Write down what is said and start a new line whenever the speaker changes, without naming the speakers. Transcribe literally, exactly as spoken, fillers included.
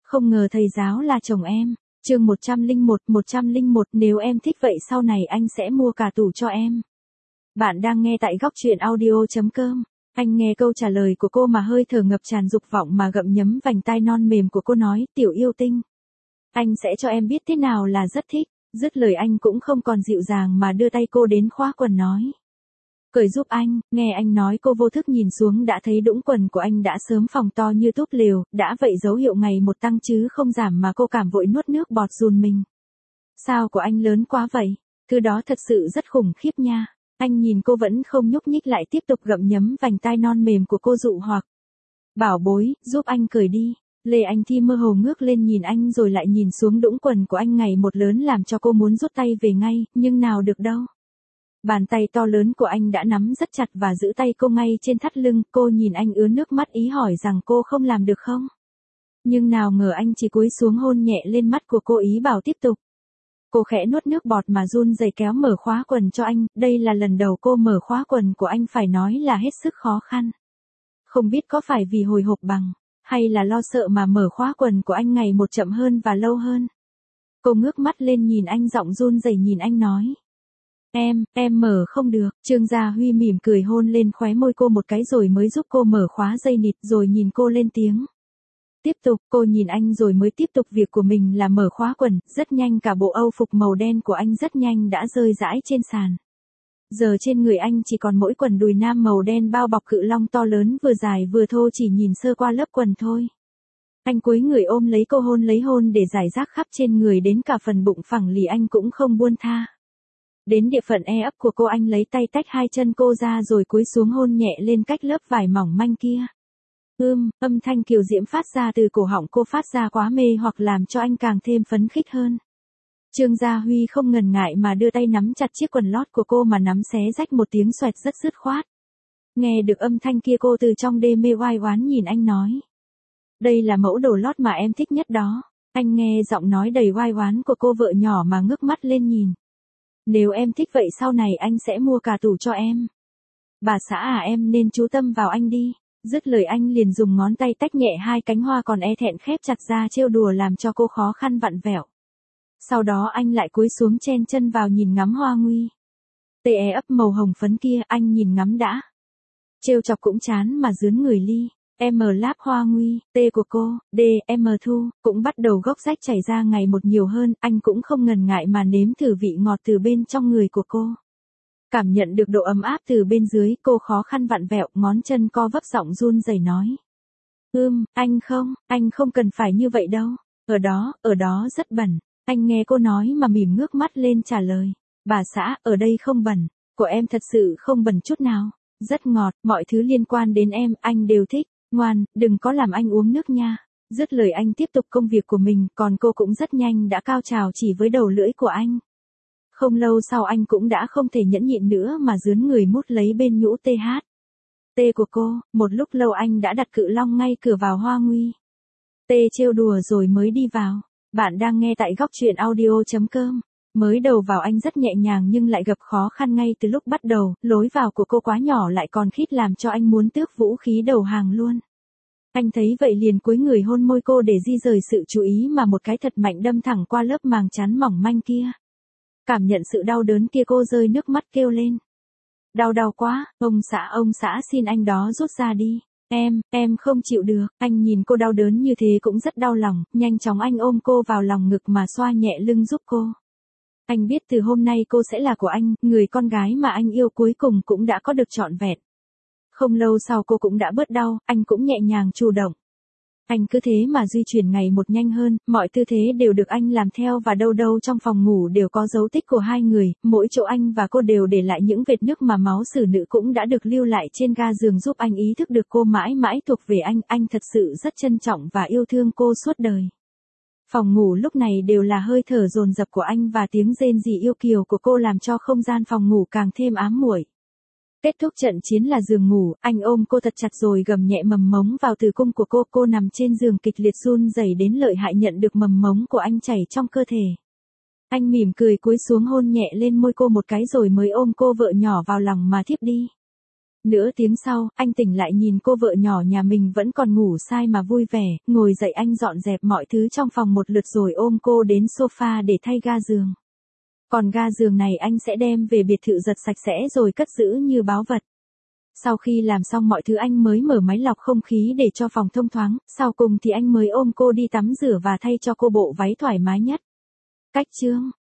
Không ngờ thầy giáo là chồng em. Chương một trăm lẻ một, một trăm lẻ một nếu em thích vậy sau này anh sẽ mua cả tủ cho em. Bạn đang nghe tại góc truyện audio chấm com. Anh nghe câu trả lời của cô mà hơi thở ngập tràn dục vọng mà gặm nhấm vành tai non mềm của cô nói, tiểu yêu tinh. Anh sẽ cho em biết thế nào là rất thích. Dứt lời anh cũng không còn dịu dàng mà đưa tay cô đến khóa quần nói. Cởi giúp anh, nghe anh nói cô vô thức nhìn xuống đã thấy đũng quần của anh đã sớm phồng to như túp lều, đã vậy dấu hiệu ngày một tăng chứ không giảm mà cô cảm vội nuốt nước bọt run mình. Sao của anh lớn quá vậy? Thứ đó thật sự rất khủng khiếp nha. Anh nhìn cô vẫn không nhúc nhích lại tiếp tục gặm nhấm vành tai non mềm của cô dụ hoặc. Bảo bối, giúp anh cởi đi. Lê Anh Thi mơ hồ ngước lên nhìn anh rồi lại nhìn xuống đũng quần của anh ngày một lớn làm cho cô muốn rút tay về ngay, nhưng nào được đâu. Bàn tay to lớn của anh đã nắm rất chặt và giữ tay cô ngay trên thắt lưng, cô nhìn anh ứa nước mắt ý hỏi rằng cô không làm được không? Nhưng nào ngờ anh chỉ cúi xuống hôn nhẹ lên mắt của cô ý bảo tiếp tục. Cô khẽ nuốt nước bọt mà run rẩy kéo mở khóa quần cho anh, đây là lần đầu cô mở khóa quần của anh phải nói là hết sức khó khăn. Không biết có phải vì hồi hộp bằng, hay là lo sợ mà mở khóa quần của anh ngày một chậm hơn và lâu hơn. Cô ngước mắt lên nhìn anh giọng run rẩy nhìn anh nói. Em, em mở không được. Trương Gia Huy mỉm cười hôn lên khóe môi cô một cái rồi mới giúp cô mở khóa dây nịt rồi nhìn cô lên tiếng. Tiếp tục, cô nhìn anh rồi mới tiếp tục việc của mình là mở khóa quần, rất nhanh cả bộ âu phục màu đen của anh rất nhanh đã rơi rãi trên sàn. Giờ trên người anh chỉ còn mỗi quần đùi nam màu đen bao bọc cự long to lớn vừa dài vừa thô chỉ nhìn sơ qua lớp quần thôi. Anh cúi người ôm lấy cô hôn lấy hôn để giải rác khắp trên người đến cả phần bụng phẳng lì anh cũng không buông tha. Đến địa phận e ấp của cô anh lấy tay tách hai chân cô ra rồi cúi xuống hôn nhẹ lên cách lớp vải mỏng manh kia. Ưm, âm thanh kiều diễm phát ra từ cổ họng cô phát ra quá mê hoặc làm cho anh càng thêm phấn khích hơn. Trương Gia Huy không ngần ngại mà đưa tay nắm chặt chiếc quần lót của cô mà nắm xé rách một tiếng xoẹt rất dứt khoát. Nghe được âm thanh kia cô từ trong đê mê oai oán nhìn anh nói. Đây là mẫu đồ lót mà em thích nhất đó. Anh nghe giọng nói đầy oai oán của cô vợ nhỏ mà ngước mắt lên nhìn. Nếu em thích vậy sau này anh sẽ mua cả tủ cho em. Bà xã à em nên chú tâm vào anh đi. Dứt lời anh liền dùng ngón tay tách nhẹ hai cánh hoa còn e thẹn khép chặt ra trêu đùa làm cho cô khó khăn vặn vẹo. Sau đó anh lại cúi xuống chen chân vào nhìn ngắm hoa nguy. Tê e ấp màu hồng phấn kia anh nhìn ngắm đã. Trêu chọc cũng chán mà dướn người ly. M láp hoa nguy, T của cô, D, M thu, cũng bắt đầu gốc rách chảy ra ngày một nhiều hơn, anh cũng không ngần ngại mà nếm thử vị ngọt từ bên trong người của cô. Cảm nhận được độ ấm áp từ bên dưới, cô khó khăn vặn vẹo, ngón chân co vấp giọng run rẩy nói. Ưm, anh không, anh không cần phải như vậy đâu, ở đó, ở đó rất bẩn. Anh nghe cô nói mà mỉm ngước mắt lên trả lời. Bà xã, ở đây không bẩn, của em thật sự không bẩn chút nào, rất ngọt, mọi thứ liên quan đến em, anh đều thích. Ngoan, đừng có làm anh uống nước nha. Dứt lời anh tiếp tục công việc của mình, còn cô cũng rất nhanh đã cao trào chỉ với đầu lưỡi của anh. Không lâu sau anh cũng đã không thể nhẫn nhịn nữa mà dướn người mút lấy bên nhũ tê hát. T của cô, một lúc lâu anh đã đặt cự long ngay cửa vào hoa nguy. T trêu đùa rồi mới đi vào. Bạn đang nghe tại góc truyện audio chấm com. Mới đầu vào anh rất nhẹ nhàng nhưng lại gặp khó khăn ngay từ lúc bắt đầu, lối vào của cô quá nhỏ lại còn khít làm cho anh muốn tước vũ khí đầu hàng luôn. Anh thấy vậy liền cúi người hôn môi cô để di rời sự chú ý mà một cái thật mạnh đâm thẳng qua lớp màng chắn mỏng manh kia. Cảm nhận sự đau đớn kia cô rơi nước mắt kêu lên. Đau đau quá, ông xã ông xã xin anh đó rút ra đi. Em, em không chịu được, anh nhìn cô đau đớn như thế cũng rất đau lòng, nhanh chóng anh ôm cô vào lòng ngực mà xoa nhẹ lưng giúp cô. Anh biết từ hôm nay cô sẽ là của anh, người con gái mà anh yêu cuối cùng cũng đã có được trọn vẹn. Không lâu sau cô cũng đã bớt đau, anh cũng nhẹ nhàng chủ động. Anh cứ thế mà di chuyển ngày một nhanh hơn, mọi tư thế đều được anh làm theo và đâu đâu trong phòng ngủ đều có dấu tích của hai người, mỗi chỗ anh và cô đều để lại những vệt nước mà máu xử nữ cũng đã được lưu lại trên ga giường giúp anh ý thức được cô mãi mãi thuộc về anh, anh thật sự rất trân trọng và yêu thương cô suốt đời. Phòng ngủ lúc này đều là hơi thở dồn dập của anh và tiếng rên rỉ yêu kiều của cô làm cho không gian phòng ngủ càng thêm ám muội. Kết thúc trận chiến là giường ngủ, anh ôm cô thật chặt rồi gầm nhẹ mầm mống vào tử cung của cô, cô nằm trên giường kịch liệt run rẩy đến lợi hại nhận được mầm mống của anh chảy trong cơ thể. Anh mỉm cười cúi xuống hôn nhẹ lên môi cô một cái rồi mới ôm cô vợ nhỏ vào lòng mà thiếp đi. Nửa tiếng sau, anh tỉnh lại nhìn cô vợ nhỏ nhà mình vẫn còn ngủ say mà vui vẻ, ngồi dậy anh dọn dẹp mọi thứ trong phòng một lượt rồi ôm cô đến sofa để thay ga giường. Còn ga giường này anh sẽ đem về biệt thự giặt sạch sẽ rồi cất giữ như báu vật. Sau khi làm xong mọi thứ anh mới mở máy lọc không khí để cho phòng thông thoáng, sau cùng thì anh mới ôm cô đi tắm rửa và thay cho cô bộ váy thoải mái nhất. Cách chương